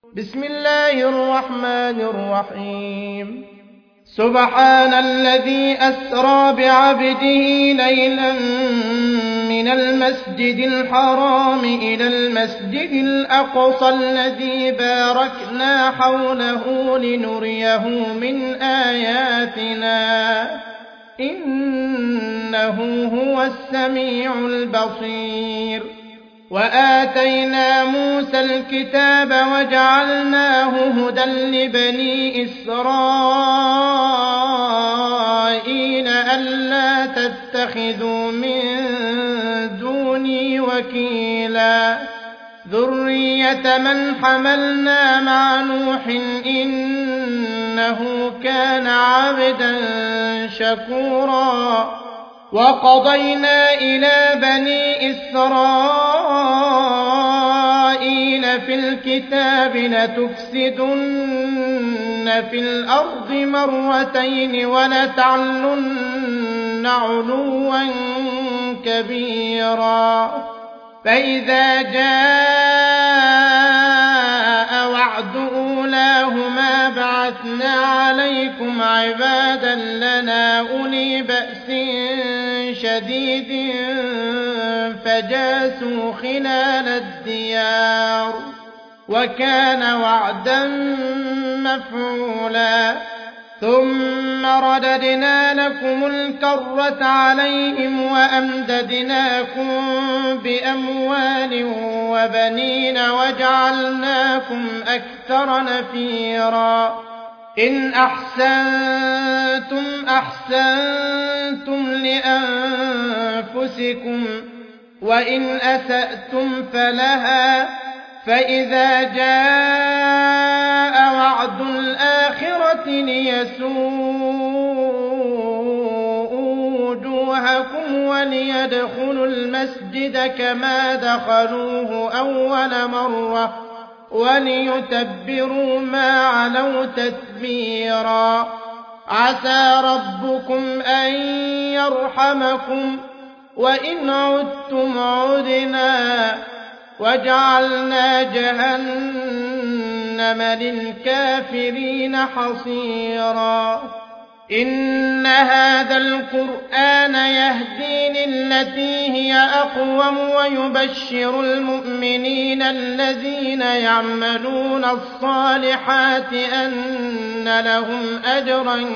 بسم الله الرحمن الرحيم سبحان الذي أسرى بعبده ليلا من المسجد الحرام إلى المسجد الأقصى الذي باركنا حوله لنريه من آياتنا إنه هو السميع البصير وآتينا موسى الكتاب وجعلناه هدى لبني إسرائيل ألا تتخذوا من دوني وكيلا ذرية من حملنا مع نوح إنه كان عبدا شكورا وقضينا إلى بني إسرائيل في الكتاب لتفسدن في الأرض مرتين ولتعلن علوا كبيرا فإذا جاء وعد أولاهما بعثنا عليكم عبادا لنا أولي بأس شديد فجاسوا خلال الديار وكان وعدا مفعولا ثم رددنا لكم الكرة عليهم وأمددناكم بأموال وبنين وجعلناكم أكثر نفيرا إن أحسنتم أحسنتم لأنفسكم وإن أسأتم فلها فإذا جاء وعد الآخرة ليسوءوا وجوهكم وليدخلوا المسجد كما دخلوه أول مرة وليتبروا ما علوا تتبيرا عسى ربكم أن يرحمكم وإن عدتم عدنا وجعلنا جهنم للكافرين حصيرا إن هذا القرآن يهدي للتي هي أقوم ويبشر المؤمنين الذين يعملون الصالحات أن لهم أجرا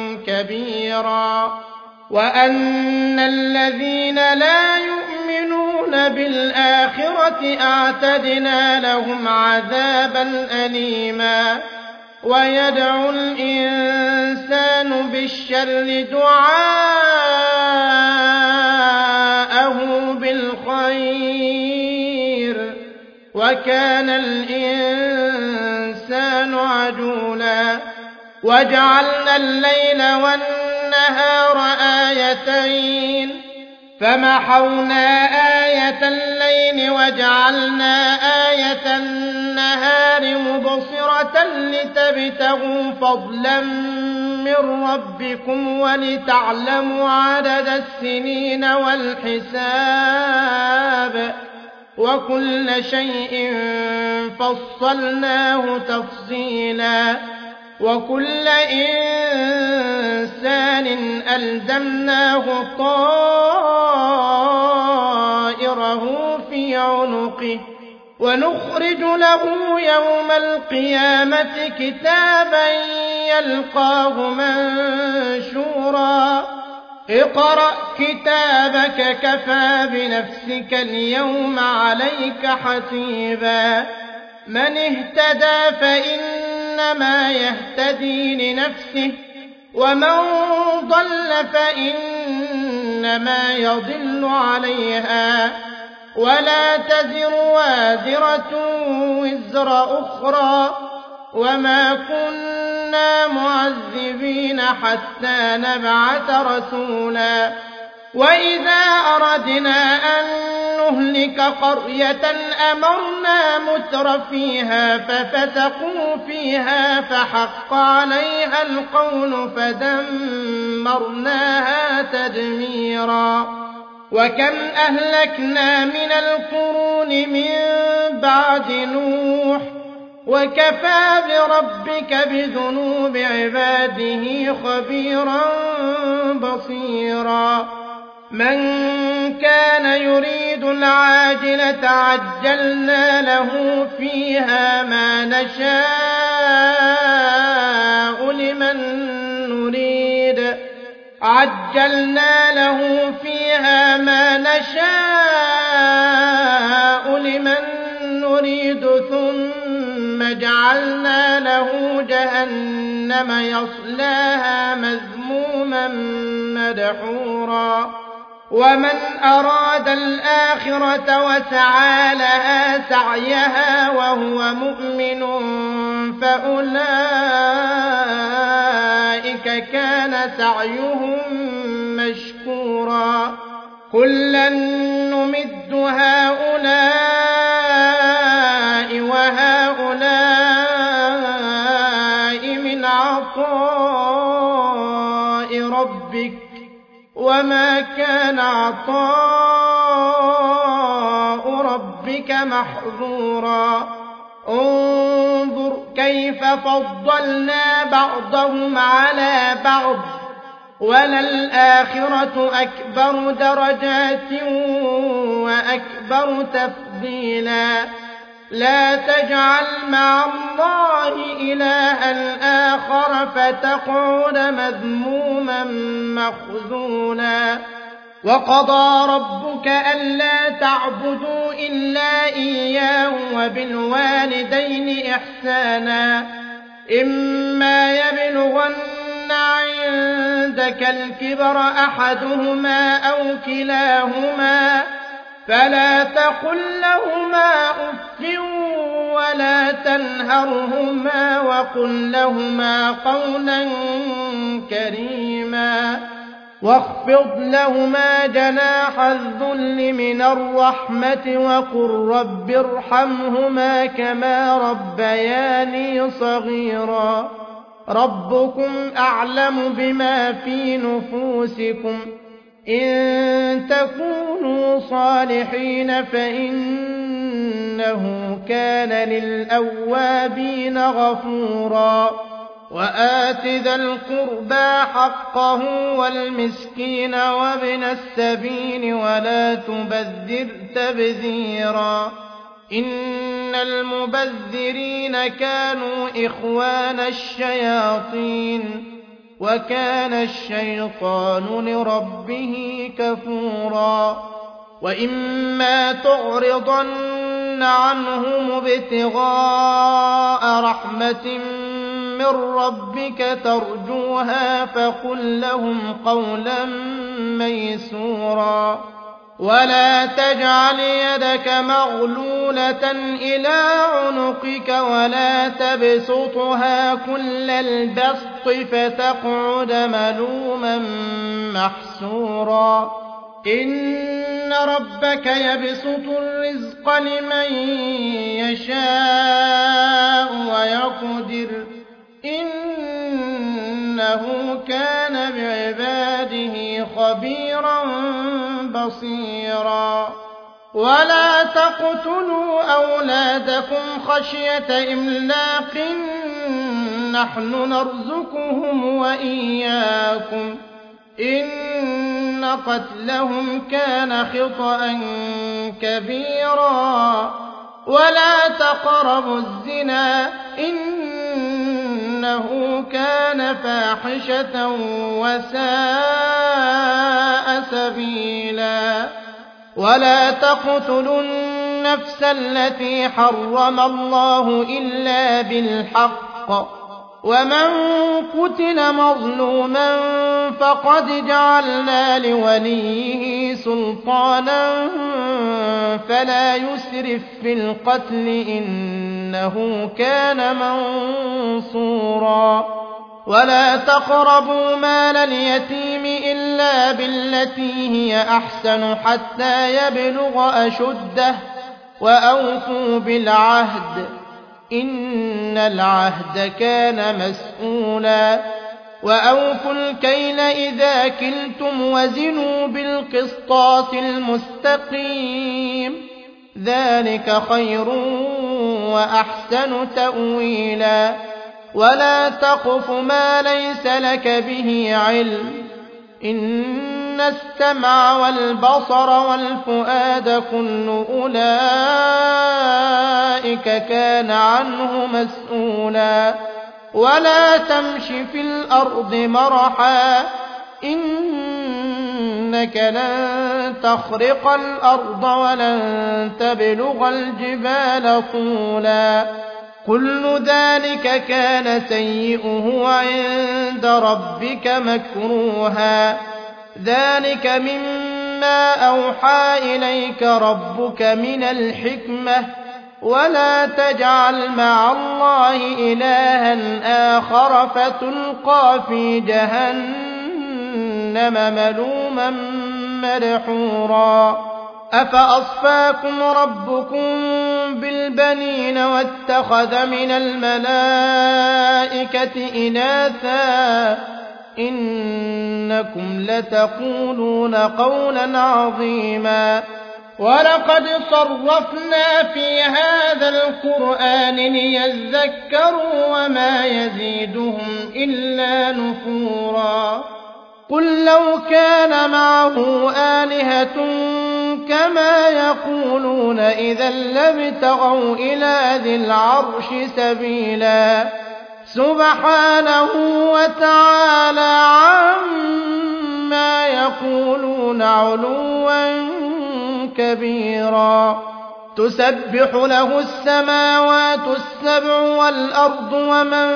كبيرا وأن الذين لا يؤمنون بالآخرة أعتدنا لهم عذابا أليما ويدعو الإنسان بالشر دعاءه بالخير وكان الإنسان عجولا وجعلنا الليل والنهار آيتين فمحونا آية الليل وجعلنا آية النهار مبصرة لتبتغوا فضلا من ربكم ولتعلموا عدد السنين والحساب وكل شيء فصلناه تفصيلا وكل إنسان ألزمناه طائره في عنقه ونخرج له يوم القيامة كتابا يلقاه منشورا اقرأ كتابك كفى بنفسك اليوم عليك حسيبا من اهتدى فإنما يهتدي لنفسه ومن ضل فإنما يضل عليها ولا تزر وازرة وزر أخرى وما كنا معذبين حتى نبعث رسولا وإذا أردنا أن نهلك قرية أمرنا مترفيها ففسقوا فيها فحق عليها القول فدمرناها تدميرا وكم أهلكنا من القرون من بعد نوح وكفى بربك بذنوب عباده خبيرا بصيرا من كان يريد العاجلة عجلنا له فيها ما نشاء لمن نريد ثم جعلنا له جهنم يصلاها مذموما مدحورا ومن أراد الآخرة وسعى لها سعيها وهو مؤمن فأولئك كان سعيهم مشكورا كلا نمد هؤلاء وهؤلاء من عطاء ربك وما كان عطاء ربك محظورا انظر كيف فضلنا بعضهم على بعض وللآخرة أكبر درجات وأكبر تفضيلا لا تجعل مع الله إلها آخر فتقعد مذموما مخذولا وقضى ربك ألا تعبدوا إلا إياه وبالوالدين إحسانا إما يبلغن عندك الكبر أحدهما أو كلاهما فلا تقل لهما أف ولا تنهرهما وقل لهما قولا كريما واخفض لهما جناح الذل من الرحمة وقل رب ارحمهما كما ربياني صغيرا ربكم أعلم بما في نفوسكم إن تكونوا صالحين فإنه كان للأوابين غفورا وآت ذا القربى حقه والمسكين وابن السبيل ولا تبذر تبذيرا إن المبذرين كانوا إخوان الشياطين وكان الشيطان لربه كفورا وإما تعرضن عنهم ابتغاء رحمة من ربك ترجوها فقل لهم قولا ميسورا ولا تجعل يدك مغلولة إلى عنقك ولا تبسطها كل البسط فتقعد ملوما محسورا إن ربك يبسط الرزق لمن يشاء ويقدر إنه كان بعباده خبيرا بصيرا ولا تقتلوا أولادكم خشية إملاق نحن نرزقهم وإياكم إن قتلهم كان خطأ كبيرا ولا تقربوا الزنا إنه كان فاحشة وساء سبيلا ولا تقتلوا النفس التي حرم الله إلا بالحق ومن قتل مظلوما فقد جعلنا لوليه سلطانا فلا يسرف في القتل إنه كان منصورا ولا تقربوا مال اليتيم إلا بالتي هي أحسن حتى يبلغ أشده وأوفوا بالعهد إن العهد كان مسؤولا وأوفوا الكيل إذا كلتم وزنوا بالقسطاس المستقيم ذلك خير وأحسن تأويلا ولا تقف ما ليس لك به علم إن السمع والبصر والفؤاد كل أولئك كان عنه مسؤولا ولا تمش في الأرض مرحا إنك لن تخرق الأرض ولن تبلغ الجبال طولا كل ذلك كان سيئه عند ربك مكروها ذلك مما أوحى إليك ربك من الحكمة ولا تجعل مع الله إلها آخر فتلقى في جهنم ملوما مدحورا أفأصفاكم ربكم بالبنين واتخذ من الملائكة إناثا إنكم لتقولون قولا عظيما ولقد صرفنا في هذا القرآن ليذكروا وما يزيدهم إلا نفورا قل لو كان معه آلهة كما يقولون إذا لابتغوا إلى ذي العرش سبيلا سبحانه وتعالى عما يقولون علوا كبيرا تسبح له السماوات السبع والأرض ومن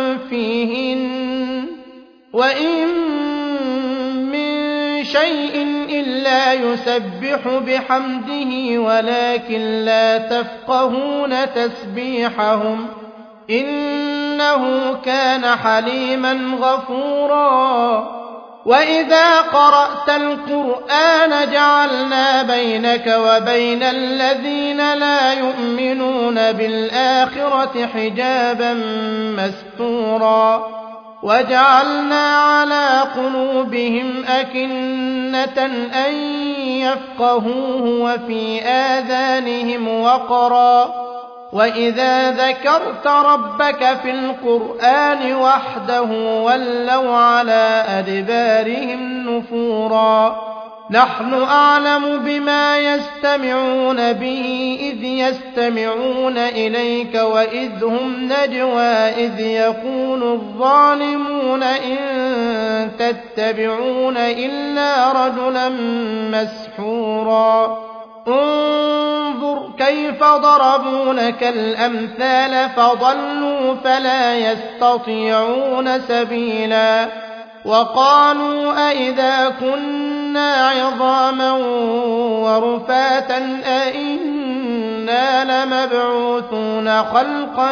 فيهن وإن من شيء إلا يسبح بحمده ولكن لا تفقهون تسبيحهم إنه كان حليما غفورا وإذا قرأت القرآن جعلنا بينك وبين الذين لا يؤمنون بالآخرة حجابا مستورا وجعلنا على قلوبهم أكنة أن يفقهوه وفي آذانهم وقرا وإذا ذكرت ربك في القرآن وحده ولوا على أدبارهم نفورا نحن أعلم بما يستمعون به إذ يستمعون إليك وإذ هم نجوى إذ يقول الظالمون إن تتبعون إلا رجلا مسحورا انظر كيف ضربوا لك الأمثال فضلوا فلا يستطيعون سبيلا وقالوا أئذا كنا عظاما ورفاتا أئنا لمبعوثون خلقا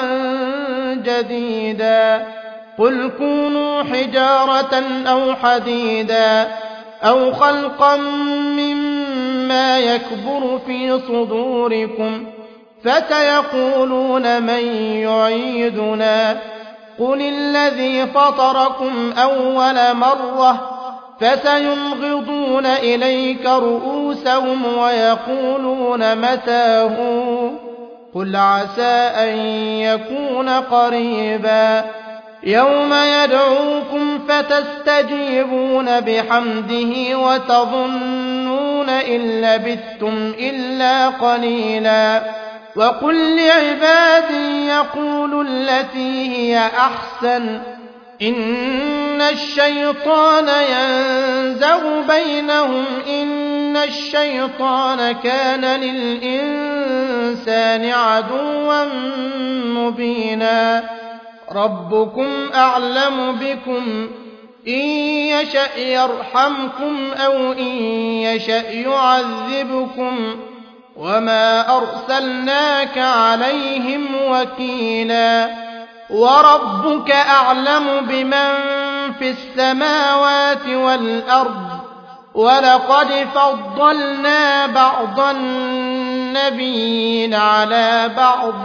جديدا قل كونوا حجارة أو حديدا أو خلقا مما يكبر في صدوركم فسيقولون من يعيدنا قل الذي فطركم أول مرة فسينغضون إليك رؤوسهم ويقولون متى هو قل عسى أن يكون قريبا يوم يدعوكم فتستجيبون بحمده وتظنون إن لبثتم إلا قليلا وقل لعبادي يقولوا التي هي أحسن إن الشيطان ينزغ بينهم إن الشيطان كان للإنسان عدوا مبينا ربكم أعلم بكم إن يشأ يرحمكم أو إن يشأ يعذبكم وما أرسلناك عليهم وكيلا وربك أعلم بمن في السماوات والأرض ولقد فضلنا بعض النبيين على بعض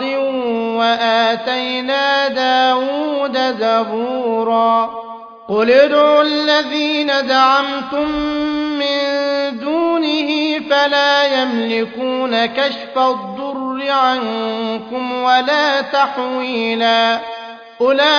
وآتينا داود زبورا قل ادعوا الذين زعمتم من دونه فلا يملكون كشف الضر الضر عنكم ولا تحويلا. أولئك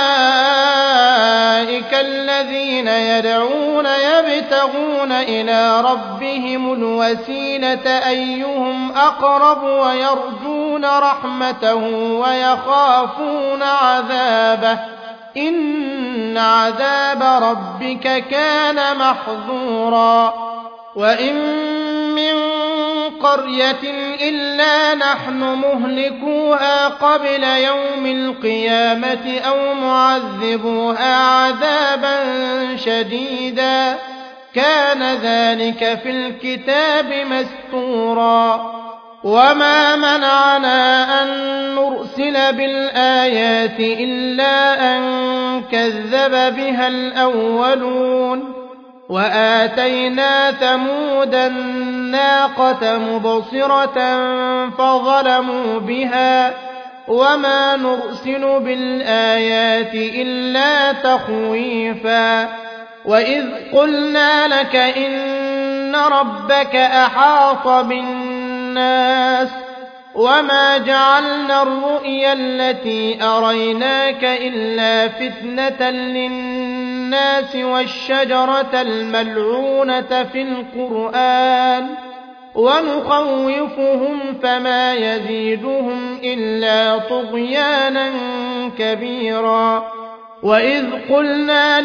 الذين يدعون يبتغون إلى ربهم الوسيلة أيهم أقرب ويرجون رحمته ويخافون عذابه إن عذاب ربك كان محذورا. وإن من قرية إلا نحن مهلكوها قبل يوم القيامة أو معذبوها عذابا شديدا كان ذلك في الكتاب مسطورا. وما منعنا أن نرسل بالآيات إلا أن كذب بها الأولون وآتينا ثمود الناقة مبصرة فظلموا بها وما نرسل بالآيات إلا تخويفا. وإذ قلنا لك إن ربك أحاط بالناس وما جعلنا الرؤيا التي أريناك إلا فتنة للناس والشجرة الملعونة في القرآن ونخوفهم فما يزيدهم إلا طغيانا كبيرا. وإذ قلنا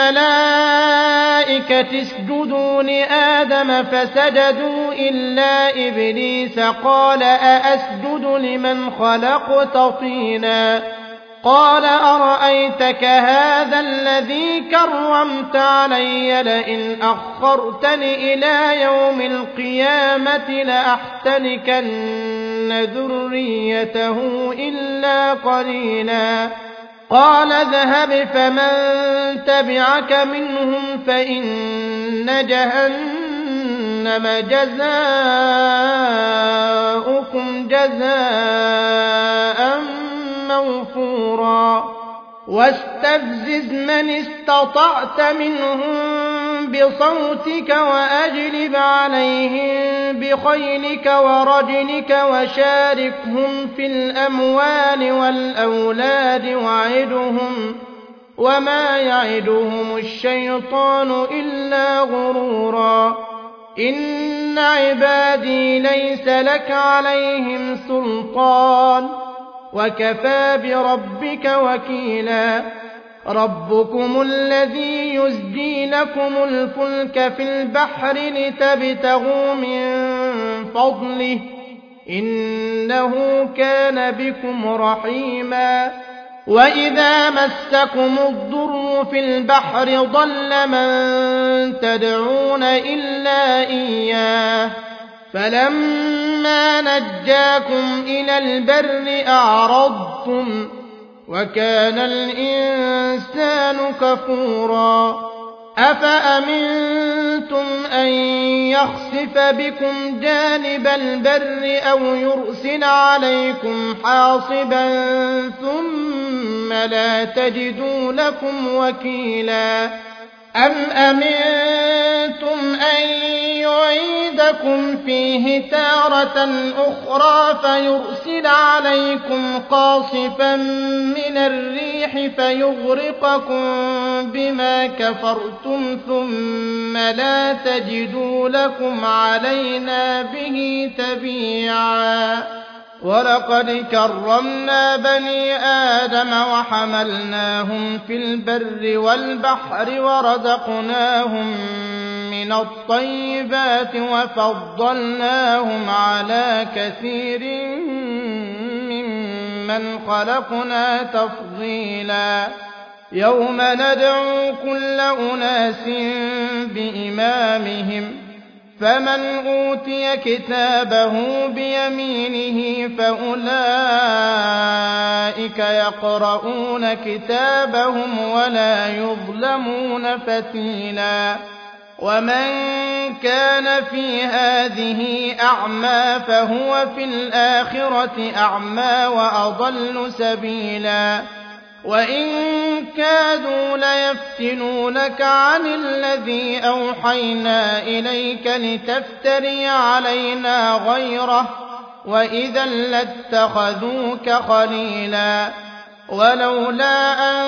للملائكة اسجدوا لآدم فسجدوا إلا إبليس قال أأسجد لمن خلقت طينا قال أرأيتك هذا الذي كرمت علي لئن أخرتني إلى يوم القيامة لأحتنكن ذريته إلا قليلا. قال اذهب فمن تبعك منهم فإن جهنم جزاؤكم جزاء موفورا. واستفزز من استطعت منهم بصوتك وأجلب عليهم بخيلك ورجلك وشاركهم في الأموال والأولاد وعدهم وما يعدهم الشيطان إلا غرورا. إن عبادي ليس لك عليهم سلطان وكفى بربك وكيلا. ربكم الذي يزجي لكم الفلك في البحر لتبتغوا من فضله إنه كان بكم رحيما. وإذا مسكم الضر في البحر ضل من تدعون إلا إياه فلما نجاكم إلى البر أعرضتم وكان الإنسان كفورا. أفأمنتم أن يخسف بكم جانب البر أو يرسل عليكم حاصبا ثم لا تجدوا لكم وكيلا. أم أمنتم أن يعيدكم فيه تارة أخرى فيرسل عليكم قاصفا من الريح فيغرقكم بما كفرتم ثم لا تجدوا لكم علينا به تبيعا. ولقد كرمنا بني آدم وحملناهم في البر والبحر ورزقناهم من الطيبات وفضلناهم على كثير ممن خلقنا تفضيلا. يوم ندعو كل أناس بإمامهم فمن أوتي كتابه بيمينه فأولئك يقرؤون كتابهم ولا يظلمون فتيلا. ومن كان في هذه أعمى فهو في الآخرة أعمى وأضل سبيلا. وإن كادوا ليفتنونك عن الذي أوحينا إليك لتفتري علينا غيره وإذا لاتخذوك خليلا ولولا أن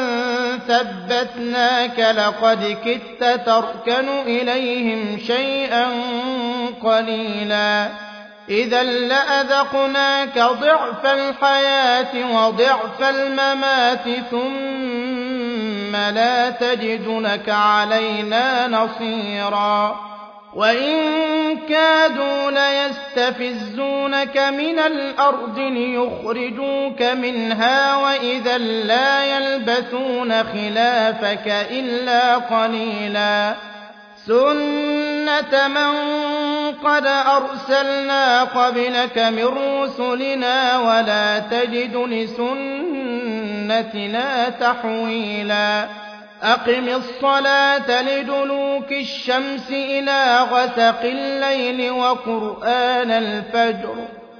ثبتناك لقد كدت تركن إليهم شيئا قليلا إذا لأذقناك ضعف الحياة وضعف الممات ثم لا تجد لك علينا نصيرا وإن كادوا ليستفزونك من الأرض ليخرجوك منها وإذا لا يلبثون خلافك إلا قليلا سنة من قد أرسلنا قبلك من رسلنا ولا تجد لسنتنا تحويلا أقم الصلاة لدلوك الشمس إلى غسق الليل وقرآن الفجر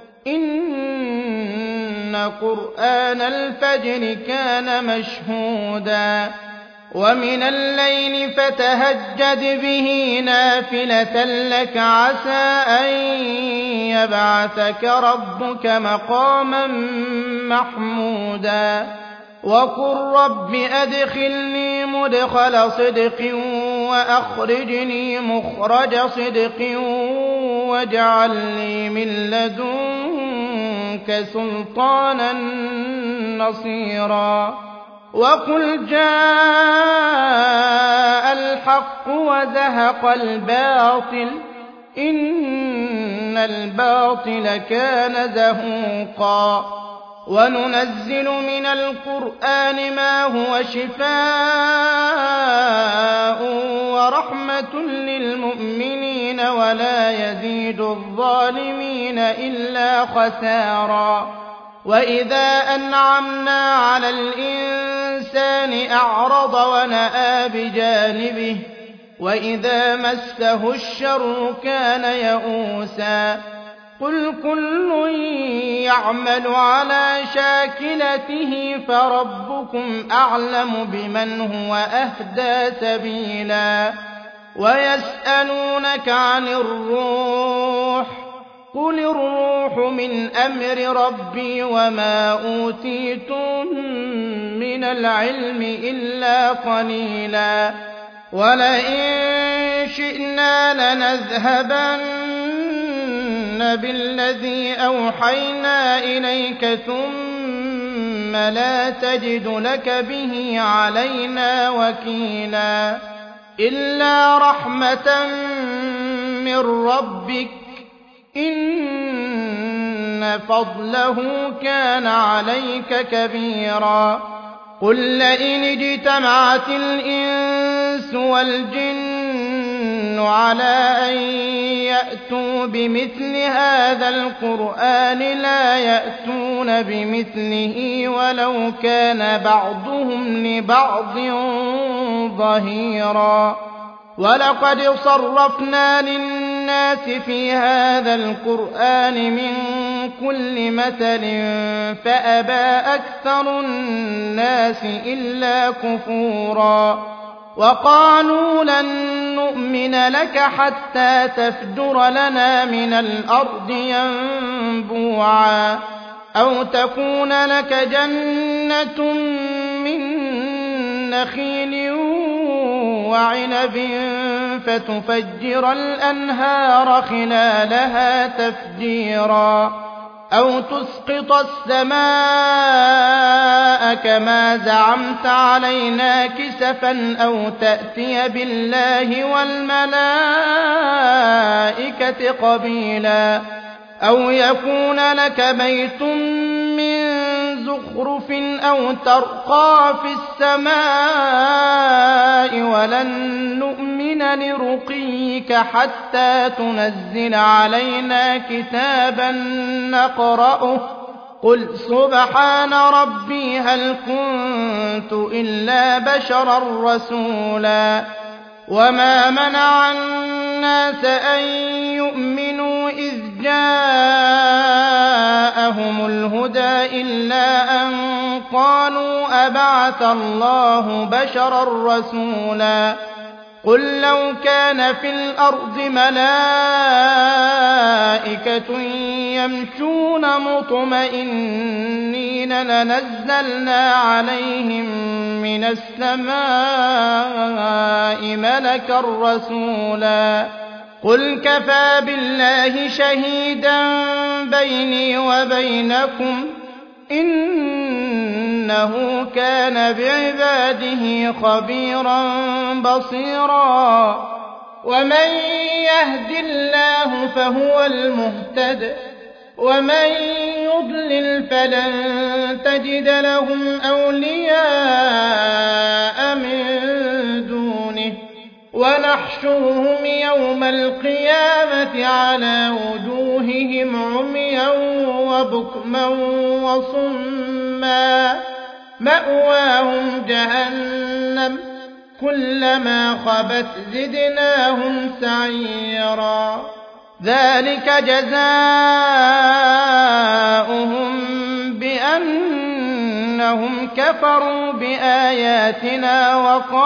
إن قرآن الفجر كان مشهودا ومن الليل فتهجد به نافلة لك عسى أن يبعثك ربك مقاما محمودا وقل رب أدخلني مدخل صدق وأخرجني مخرج صدق واجعل لي من لدنك سلطانا نصيرا وقل جاء الحق وزهق الباطل إن الباطل كان زهوقا وننزل من القرآن ما هو شفاء ورحمة للمؤمنين ولا يزيد الظالمين إلا خسارا وإذا أنعمنا على الإنسان أعرض ونأى بجانبه وإذا مسه الشر كان يئوسا قل كل يعمل على شاكلته فربكم أعلم بمن هو أهدى سبيلا ويسألونك عن الروح قل الروح من أمر ربي وما أوتيتم من العلم إلا قليلا ولئن شئنا لنذهبن بالذي أوحينا إليك ثم لا تجد لك به علينا وكيلا إلا رحمة من ربك إن فضله كان عليك كبيرا قل لئن اجتمعت الإنس والجن على أن يأتوا بمثل هذا القرآن لا يأتون بمثله ولو كان بعضهم لبعض ظهيرا ولقد صرفنا للناس في هذا القرآن من كل مثل فأبى أكثر الناس إلا كفورا وقالوا لن نؤمن لك حتى تفجر لنا من الأرض ينبوعا أو تكون لك جنة من نخيل وعنب فتفجر الأنهار خلالها تفجيرا أو تسقط السماء كما زعمت علينا كسفا أو تأتي بالله والملائكة قبيلا أو يكون لك بيت من زخرف أو ترقى في السماء ولن نؤمن لرقيك حتى تنزل علينا كتابا نقرأه قل سبحان ربي هل كنت إلا بشرا رسولا وما منع الناس أن يؤمنوا إذ جاءهم الهدى إلا أن قالوا أبعث الله بشرا رسولا قل لو كان في الأرض ملائكة يمشون مطمئنين لنزلنا عليهم من السماء ملكا رسولا قل كفى بالله شهيدا بيني وبينكم إنه كان بعباده خبيرا بصيرا ومن يهد الله فهو المهتد ومن يضلل فلن تجد لهم أولياء من دونه ونحشرهم يوم القيامة على وجوههم عميا وبكما وصما مأواهم جهنم كلما خبت زدناهم سعيرا ذلك جزاؤهم بأنهم كفروا بآياتنا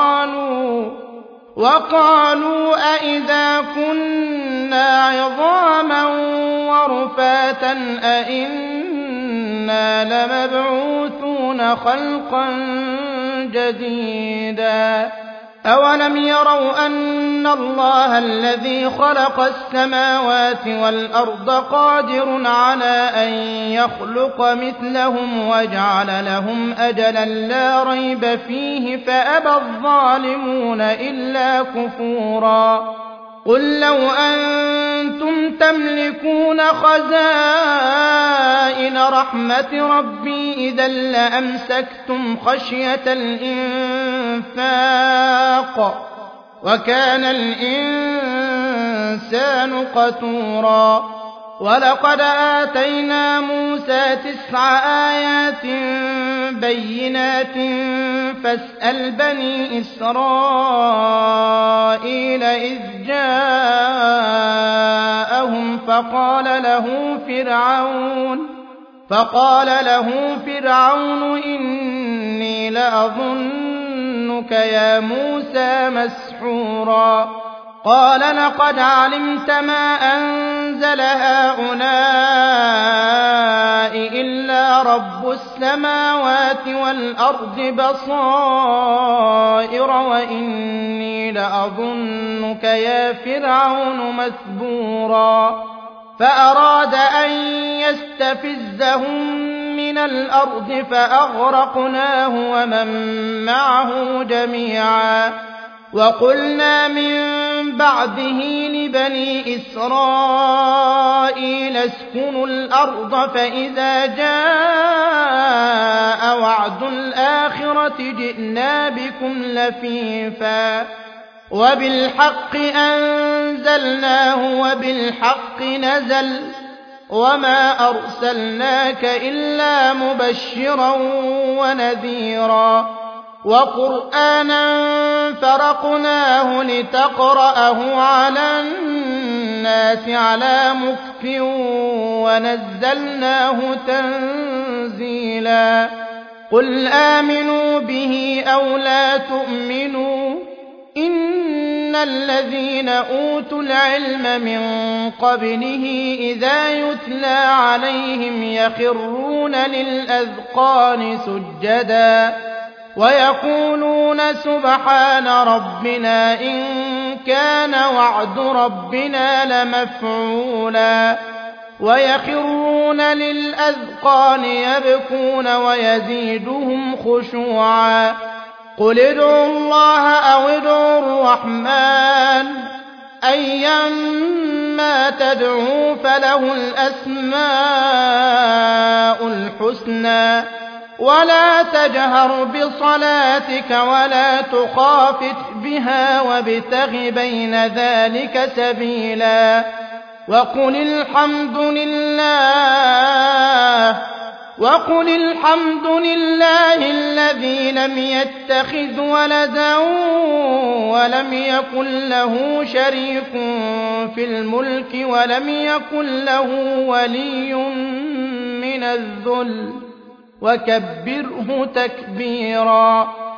وقالوا أئذا كنا عظاما ورفاتا أئنا لمبعوثون خلقا جديدا أولم يروا أن الله الذي خلق السماوات والأرض قادر على أن يخلق مثلهم وجعل لهم أجلا لا ريب فيه فأبى الظالمون إلا كفورا قل لو أنتم تملكون خزائن رحمة ربي إذا لأمسكتم خشية الإنفاق وكان الإنسان قتورا ولقد آتينا موسى 9 آيات بينات فاسأل بني إسرائيل إذ جاءهم فقال له فرعون إني لأظنك يا موسى مسحورا قال لقد علمت ما أنزل هؤلاء إلا رب السماوات والأرض بصائر وإني لأظنك يا فرعون مثبورا فأراد أن يستفزهم من الأرض فأغرقناه ومن معه جميعا وقلنا من بعده لبني إسرائيل اسكنوا الأرض فإذا جاء وعد الآخرة جئنا بكم لفيفا وبالحق أنزلناه وبالحق نزل وما أرسلناك إلا مبشرا ونذيرا وقرآنا فرقناه لتقرأه على الناس على مكث ونزلناه تنزيلا قل آمنوا به أو لا تؤمنوا إن الذين أوتوا العلم من قبله إذا يتلى عليهم يخرون للأذقان سجدا ويقولون سبحان ربنا إن كان وعد ربنا لمفعولا ويخرون للأذقان يبكون ويزيدهم خشوعا قل ادعوا الله أو ادعوا الرحمن أيما تدعوا فله الأسماء الحسنى ولا تجهر بصلاتك ولا تخافت بها وابتغ بين ذلك سبيلا وقل الحمد لله الذي لم يتخذ ولدا ولم يكن له شريك في الملك ولم يكن له ولي من الذل وكبره تكبيرا